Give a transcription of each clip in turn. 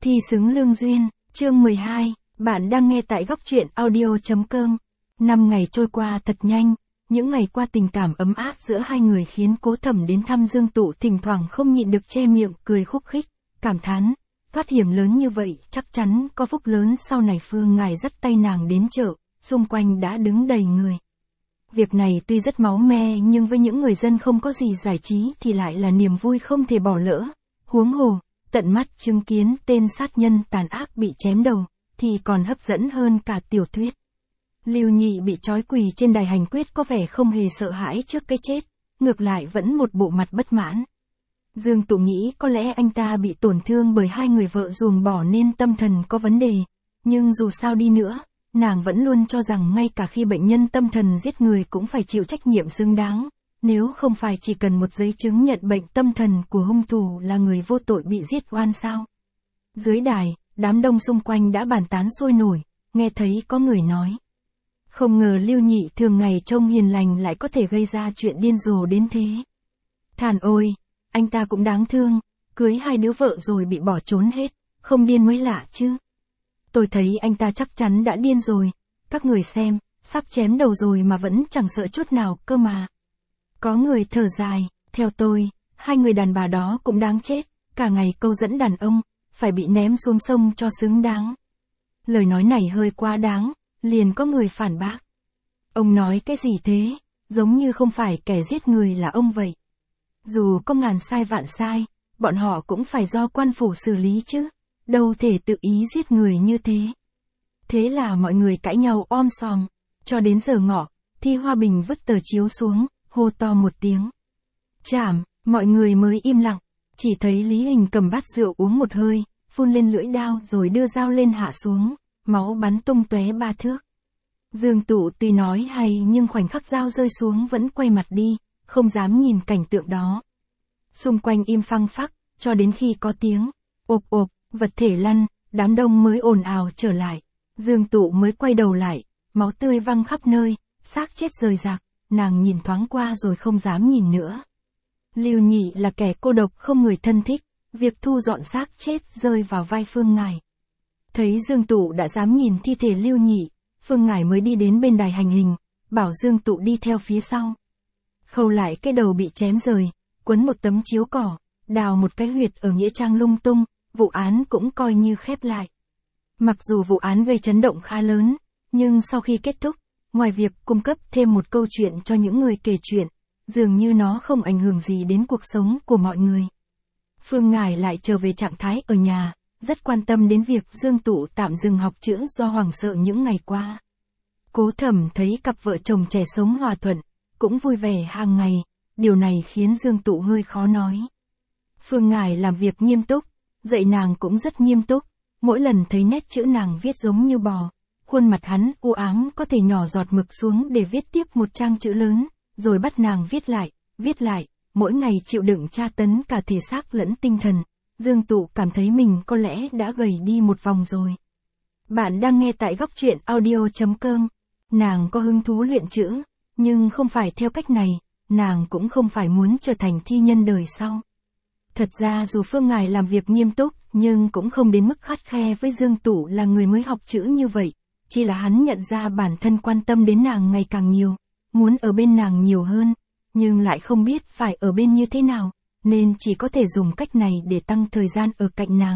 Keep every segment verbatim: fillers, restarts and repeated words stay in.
Thi xứng lương duyên, chương mười hai, bạn đang nghe tại góc truyện audio chấm com. Năm ngày trôi qua thật nhanh, những ngày qua tình cảm ấm áp giữa hai người khiến Cố Thẩm đến thăm Dương Tụ thỉnh thoảng không nhịn được che miệng cười khúc khích, cảm thán, thoát hiểm lớn như vậy chắc chắn có phúc lớn sau này. Phương Ngải dắt tay nàng đến chợ, xung quanh đã đứng đầy người. Việc này tuy rất máu me nhưng với những người dân không có gì giải trí thì lại là niềm vui không thể bỏ lỡ. Huống hồ, tận mắt chứng kiến tên sát nhân tàn ác bị chém đầu, thì còn hấp dẫn hơn cả tiểu thuyết. Lưu Nhị bị trói quỳ trên đài hành quyết có vẻ không hề sợ hãi trước cái chết, ngược lại vẫn một bộ mặt bất mãn. Dương Tụ nghĩ có lẽ anh ta bị tổn thương bởi hai người vợ ruồng bỏ nên tâm thần có vấn đề, nhưng dù sao đi nữa, nàng vẫn luôn cho rằng ngay cả khi bệnh nhân tâm thần giết người cũng phải chịu trách nhiệm xứng đáng, nếu không phải chỉ cần một giấy chứng nhận bệnh tâm thần của hung thủ là người vô tội bị giết oan sao. Dưới đài, đám đông xung quanh đã bàn tán sôi nổi, nghe thấy có người nói. Không ngờ Lưu Nhị thường ngày trông hiền lành lại có thể gây ra chuyện điên rồ đến thế. Thàn ôi, anh ta cũng đáng thương, cưới hai đứa vợ rồi bị bỏ trốn hết, không điên mới lạ chứ. Tôi thấy anh ta chắc chắn đã điên rồi, các người xem, sắp chém đầu rồi mà vẫn chẳng sợ chút nào cơ mà. Có người thở dài, theo tôi, hai người đàn bà đó cũng đáng chết, cả ngày câu dẫn đàn ông, phải bị ném xuống sông cho xứng đáng. Lời nói này hơi quá đáng, liền có người phản bác. Ông nói cái gì thế, giống như không phải kẻ giết người là ông vậy. Dù có ngàn sai vạn sai, bọn họ cũng phải do quan phủ xử lý chứ, đâu thể tự ý giết người như thế. Thế là mọi người cãi nhau om sòm, cho đến giờ ngọ, Thi Hoa Bình vứt tờ chiếu xuống, hô to một tiếng. Chảm, mọi người mới im lặng, chỉ thấy Lý Hình cầm bát rượu uống một hơi, phun lên lưỡi đao rồi đưa dao lên hạ xuống, máu bắn tung tóe ba thước. Dương Tụ tuy nói hay nhưng khoảnh khắc dao rơi xuống vẫn quay mặt đi, không dám nhìn cảnh tượng đó. Xung quanh im phăng phắc, cho đến khi có tiếng, ộp ộp, vật thể lăn, đám đông mới ồn ào trở lại. Dương Tụ mới quay đầu lại, máu tươi văng khắp nơi, xác chết rời rạc, nàng nhìn thoáng qua rồi không dám nhìn nữa. Lưu Nhị là kẻ cô độc không người thân thích, việc thu dọn xác chết rơi vào vai Phương Ngải. Thấy Dương Tụ đã dám nhìn thi thể Lưu Nhị, Phương Ngải mới đi đến bên đài hành hình, bảo Dương Tụ đi theo phía sau. Khâu lại cái đầu bị chém rời, quấn một tấm chiếu cỏ, đào một cái huyệt ở nghĩa trang lung tung, vụ án cũng coi như khép lại. Mặc dù vụ án gây chấn động khá lớn, nhưng sau khi kết thúc, ngoài việc cung cấp thêm một câu chuyện cho những người kể chuyện, dường như nó không ảnh hưởng gì đến cuộc sống của mọi người. Phương Ngải lại trở về trạng thái ở nhà, rất quan tâm đến việc Dương Tụ tạm dừng học chữ do hoảng sợ những ngày qua. Cố Thẩm thấy cặp vợ chồng trẻ sống hòa thuận, cũng vui vẻ hàng ngày, điều này khiến Dương Tụ hơi khó nói. Phương Ngải làm việc nghiêm túc, dạy nàng cũng rất nghiêm túc, mỗi lần thấy nét chữ nàng viết giống như bò, khuôn mặt hắn u ám có thể nhỏ giọt mực xuống để viết tiếp một trang chữ lớn, rồi bắt nàng viết lại, viết lại, mỗi ngày chịu đựng tra tấn cả thể xác lẫn tinh thần. Dương Tụ cảm thấy mình có lẽ đã gầy đi một vòng rồi. Bạn đang nghe tại góc truyện audio chấm com. Nàng có hứng thú luyện chữ, nhưng không phải theo cách này, nàng cũng không phải muốn trở thành thi nhân đời sau. Thật ra dù Phương Ngải làm việc nghiêm túc, nhưng cũng không đến mức khắt khe với Dương Tụ là người mới học chữ như vậy, chỉ là hắn nhận ra bản thân quan tâm đến nàng ngày càng nhiều, muốn ở bên nàng nhiều hơn, nhưng lại không biết phải ở bên như thế nào, nên chỉ có thể dùng cách này để tăng thời gian ở cạnh nàng.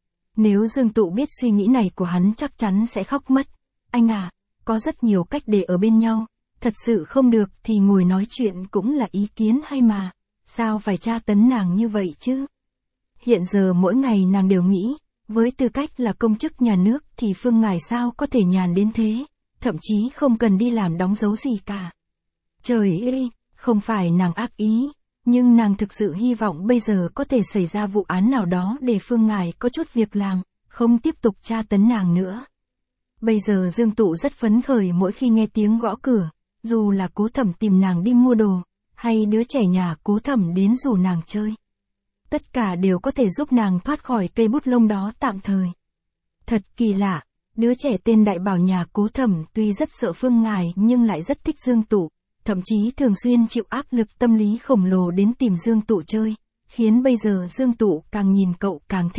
Nếu Dương Tụ biết suy nghĩ này của hắn chắc chắn sẽ khóc mất. Anh à, có rất nhiều cách để ở bên nhau, thật sự không được thì ngồi nói chuyện cũng là ý kiến hay mà, sao phải tra tấn nàng như vậy chứ? Hiện giờ mỗi ngày nàng đều nghĩ, với tư cách là công chức nhà nước thì Phương Ngải sao có thể nhàn đến thế, thậm chí không cần đi làm đóng dấu gì cả. Trời ơi, không phải nàng ác ý, nhưng nàng thực sự hy vọng bây giờ có thể xảy ra vụ án nào đó để Phương Ngải có chút việc làm, không tiếp tục tra tấn nàng nữa. Bây giờ Dương Tụ rất phấn khởi mỗi khi nghe tiếng gõ cửa, dù là Cố Thẩm tìm nàng đi mua đồ, hay đứa trẻ nhà Cố Thẩm đến rủ nàng chơi. Tất cả đều có thể giúp nàng thoát khỏi cây bút lông đó tạm thời. Thật kỳ lạ, đứa trẻ tên Đại Bảo nhà Cố Thẩm tuy rất sợ Phương Ngải nhưng lại rất thích Dương Tụ, thậm chí thường xuyên chịu áp lực tâm lý khổng lồ đến tìm Dương Tụ chơi, khiến bây giờ Dương Tụ càng nhìn cậu càng thích,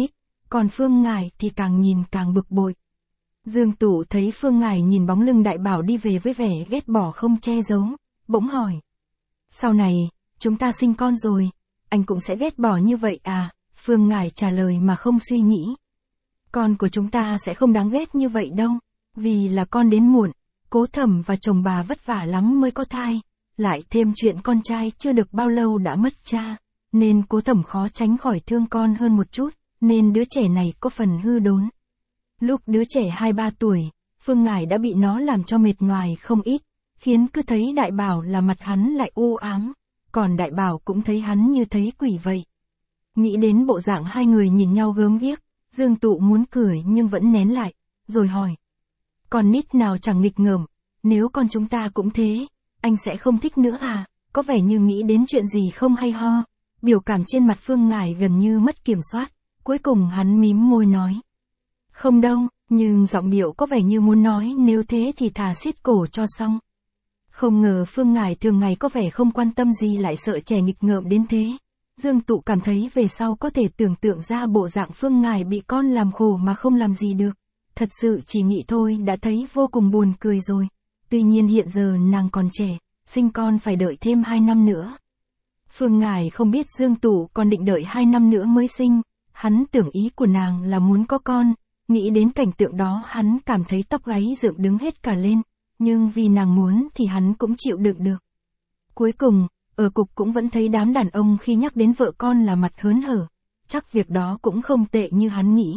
còn Phương Ngải thì càng nhìn càng bực bội. Dương Tụ thấy Phương Ngải nhìn bóng lưng Đại Bảo đi về với vẻ ghét bỏ không che giấu, bỗng hỏi. Sau này, chúng ta sinh con rồi, anh cũng sẽ ghét bỏ như vậy à? Phương Ngải trả lời mà không suy nghĩ. Con của chúng ta sẽ không đáng ghét như vậy đâu, vì là con đến muộn, Cố Thẩm và chồng bà vất vả lắm mới có thai, lại thêm chuyện con trai chưa được bao lâu đã mất cha, nên Cố Thẩm khó tránh khỏi thương con hơn một chút, nên đứa trẻ này có phần hư đốn. Lúc đứa trẻ hai ba tuổi, Phương Ngải đã bị nó làm cho mệt nhoài không ít, khiến cứ thấy Đại Bảo là mặt hắn lại u ám, còn Đại Bảo cũng thấy hắn như thấy quỷ vậy. Nghĩ đến bộ dạng hai người nhìn nhau gớm ghiếc, Dương Tụ muốn cười nhưng vẫn nén lại, rồi hỏi. Con nít nào chẳng nghịch ngợm, nếu con chúng ta cũng thế, anh sẽ không thích nữa à? Có vẻ như nghĩ đến chuyện gì không hay ho. Biểu cảm trên mặt Phương Ngải gần như mất kiểm soát, cuối cùng hắn mím môi nói. Không đâu, nhưng giọng điệu có vẻ như muốn nói nếu thế thì thà xiết cổ cho xong. Không ngờ Phương Ngải thường ngày có vẻ không quan tâm gì lại sợ trẻ nghịch ngợm đến thế. Dương Tụ cảm thấy về sau có thể tưởng tượng ra bộ dạng Phương Ngải bị con làm khổ mà không làm gì được. Thật sự chỉ nghĩ thôi đã thấy vô cùng buồn cười rồi. Tuy nhiên hiện giờ nàng còn trẻ, sinh con phải đợi thêm hai năm nữa. Phương Ngải không biết Dương Tụ còn định đợi hai năm nữa mới sinh. Hắn tưởng ý của nàng là muốn có con. Nghĩ đến cảnh tượng đó hắn cảm thấy tóc gáy dựng đứng hết cả lên. Nhưng vì nàng muốn thì hắn cũng chịu đựng được. Cuối cùng, ở cục cũng vẫn thấy đám đàn ông khi nhắc đến vợ con là mặt hớn hở. Chắc việc đó cũng không tệ như hắn nghĩ.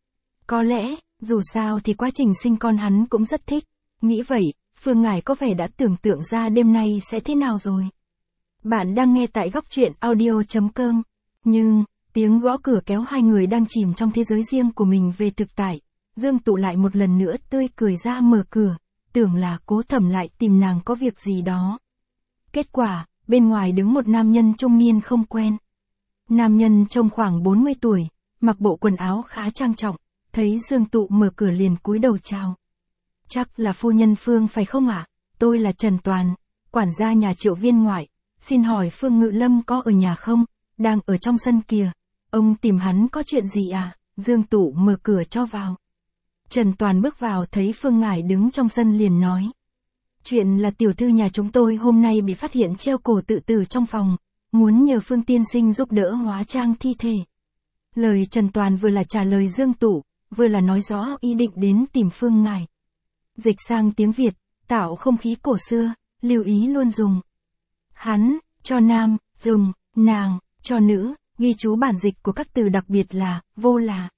Có lẽ, dù sao thì quá trình sinh con hắn cũng rất thích. Nghĩ vậy, Phương Ngải có vẻ đã tưởng tượng ra đêm nay sẽ thế nào rồi. Bạn đang nghe tại góc truyện audio chấm com. Nhưng, tiếng gõ cửa kéo hai người đang chìm trong thế giới riêng của mình về thực tại. Dương Tụ lại một lần nữa tươi cười ra mở cửa, tưởng là Cố Thẩm lại tìm nàng có việc gì đó. Kết quả, bên ngoài đứng một nam nhân trung niên không quen. Nam nhân trông khoảng bốn mươi tuổi, mặc bộ quần áo khá trang trọng, thấy Dương Tụ mở cửa liền cúi đầu chào. Chắc là phu nhân Phương phải không ạ? À? Tôi là Trần Toàn, quản gia nhà Triệu Viên ngoại, xin hỏi Phương Ngự Lâm có ở nhà không? Đang ở trong sân kìa. Ông tìm hắn có chuyện gì à? Dương Tụ mở cửa cho vào. Trần Toàn bước vào thấy Phương Ngải đứng trong sân liền nói. Chuyện là tiểu thư nhà chúng tôi hôm nay bị phát hiện treo cổ tự tử trong phòng, muốn nhờ Phương tiên sinh giúp đỡ hóa trang thi thể. Lời Trần Toàn vừa là trả lời Dương Tụ, vừa là nói rõ ý định đến tìm Phương Ngải. Dịch sang tiếng Việt, tạo không khí cổ xưa, lưu ý luôn dùng. Hắn, cho nam, dùng, nàng, cho nữ, ghi chú bản dịch của các từ đặc biệt là, vô là.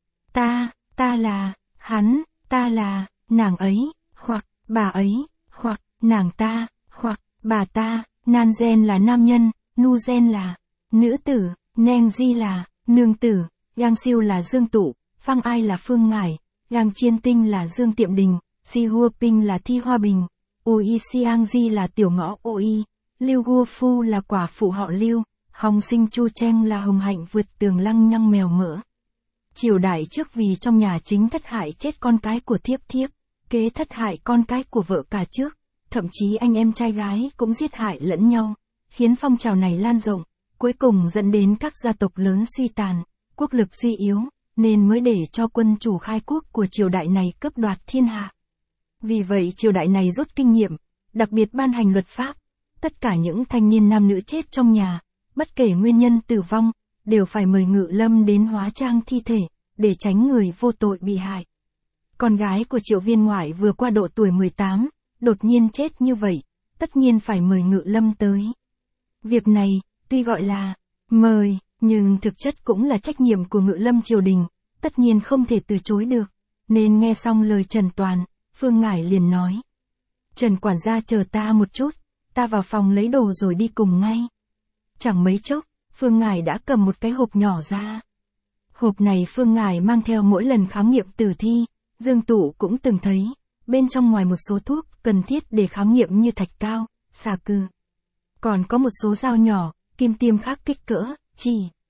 Ta, ta là, hắn, ta là, nàng ấy, hoặc, bà ấy, hoặc, nàng ta, hoặc, bà ta, nan gen là nam nhân, nu gen là, nữ tử, neng di là, nương tử, yang siêu là Dương Tụ, phang ai là Phương Ngải, yang chiên tinh là Dương Tiệm Đình, si hua ping là Thi Hoa Bình, ui siang di là tiểu ngõ oi, Lưu Gua Phu là quả phụ họ Lưu, Hồng Sinh Chu Cheng là hồng hạnh vượt tường lăng nhăng mèo mỡ. Triều đại trước vì trong nhà chính thất hại chết con cái của thiếp thiếp, kế thất hại con cái của vợ cả trước, thậm chí anh em trai gái cũng giết hại lẫn nhau, khiến phong trào này lan rộng, cuối cùng dẫn đến các gia tộc lớn suy tàn, quốc lực suy yếu, nên mới để cho quân chủ khai quốc của triều đại này cướp đoạt thiên hạ. Vì vậy triều đại này rút kinh nghiệm, đặc biệt ban hành luật pháp, tất cả những thanh niên nam nữ chết trong nhà, bất kể nguyên nhân tử vong, đều phải mời Ngự Lâm đến hóa trang thi thể, để tránh người vô tội bị hại. Con gái của Triệu Viên ngoại vừa qua độ tuổi mười tám, đột nhiên chết như vậy, tất nhiên phải mời Ngự Lâm tới. Việc này, tuy gọi là mời, nhưng thực chất cũng là trách nhiệm của Ngự Lâm triều đình, tất nhiên không thể từ chối được, nên nghe xong lời Trần Toàn, Phương Ngải liền nói. Trần quản gia chờ ta một chút, ta vào phòng lấy đồ rồi đi cùng ngay. Chẳng mấy chốc, Phương Ngải đã cầm một cái hộp nhỏ ra. Hộp này Phương Ngải mang theo mỗi lần khám nghiệm tử thi, Dương Tụ cũng từng thấy, bên trong ngoài một số thuốc cần thiết để khám nghiệm như thạch cao, xà cừ. Còn có một số dao nhỏ, kim tiêm khác kích cỡ, chỉ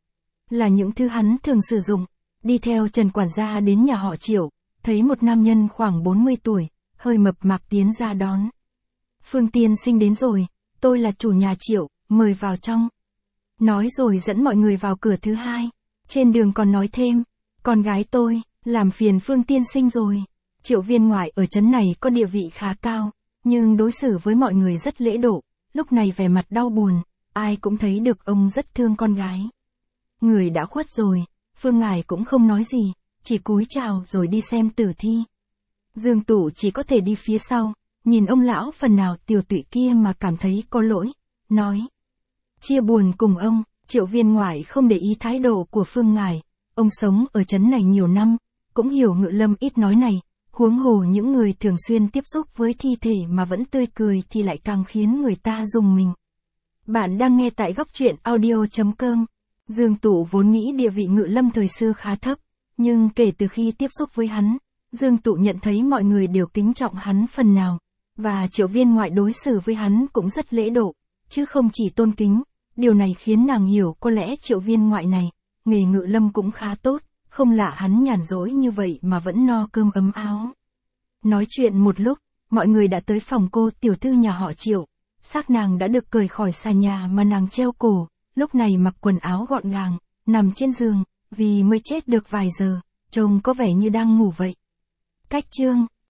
là những thứ hắn thường sử dụng. Đi theo Trần quản gia đến nhà họ Triệu, thấy một nam nhân khoảng bốn mươi tuổi, hơi mập mạp tiến ra đón. Phương tiên sinh đến rồi, tôi là chủ nhà Triệu, mời vào trong. Nói rồi dẫn mọi người vào cửa thứ hai, trên đường còn nói thêm, Con gái tôi, làm phiền Phương tiên sinh rồi. Triệu viên ngoại ở trấn này có địa vị khá cao, nhưng đối xử với mọi người rất lễ độ, lúc này vẻ mặt đau buồn, ai cũng thấy được ông rất thương con gái. Người đã khuất rồi, Phương ngài cũng không nói gì, chỉ cúi chào rồi đi xem tử thi. Dương Tụ chỉ có thể đi phía sau, nhìn ông lão phần nào tiều tụy kia mà cảm thấy có lỗi, nói. Chia buồn cùng ông, Triệu viên ngoại không để ý thái độ của Phương ngài, ông sống ở trấn này nhiều năm, cũng hiểu Ngự Lâm ít nói này, huống hồ những người thường xuyên tiếp xúc với thi thể mà vẫn tươi cười thì lại càng khiến người ta rùng mình. Bạn đang nghe tại góc truyện audio chấm com. Dương Tụ vốn nghĩ địa vị Ngự Lâm thời xưa khá thấp, nhưng kể từ khi tiếp xúc với hắn, Dương Tụ nhận thấy mọi người đều kính trọng hắn phần nào, và Triệu viên ngoại đối xử với hắn cũng rất lễ độ, chứ không chỉ tôn kính. Điều này khiến nàng hiểu có lẽ Triệu viên ngoại này, nghề Ngự Lâm cũng khá tốt, không lạ hắn nhàn rỗi như vậy mà vẫn no cơm ấm áo. Nói chuyện một lúc, mọi người đã tới phòng cô tiểu thư nhà họ Triệu, xác nàng đã được cởi khỏi xà nhà mà nàng treo cổ, lúc này mặc quần áo gọn gàng, nằm trên giường, vì mới chết được vài giờ, trông có vẻ như đang ngủ vậy. Cách chương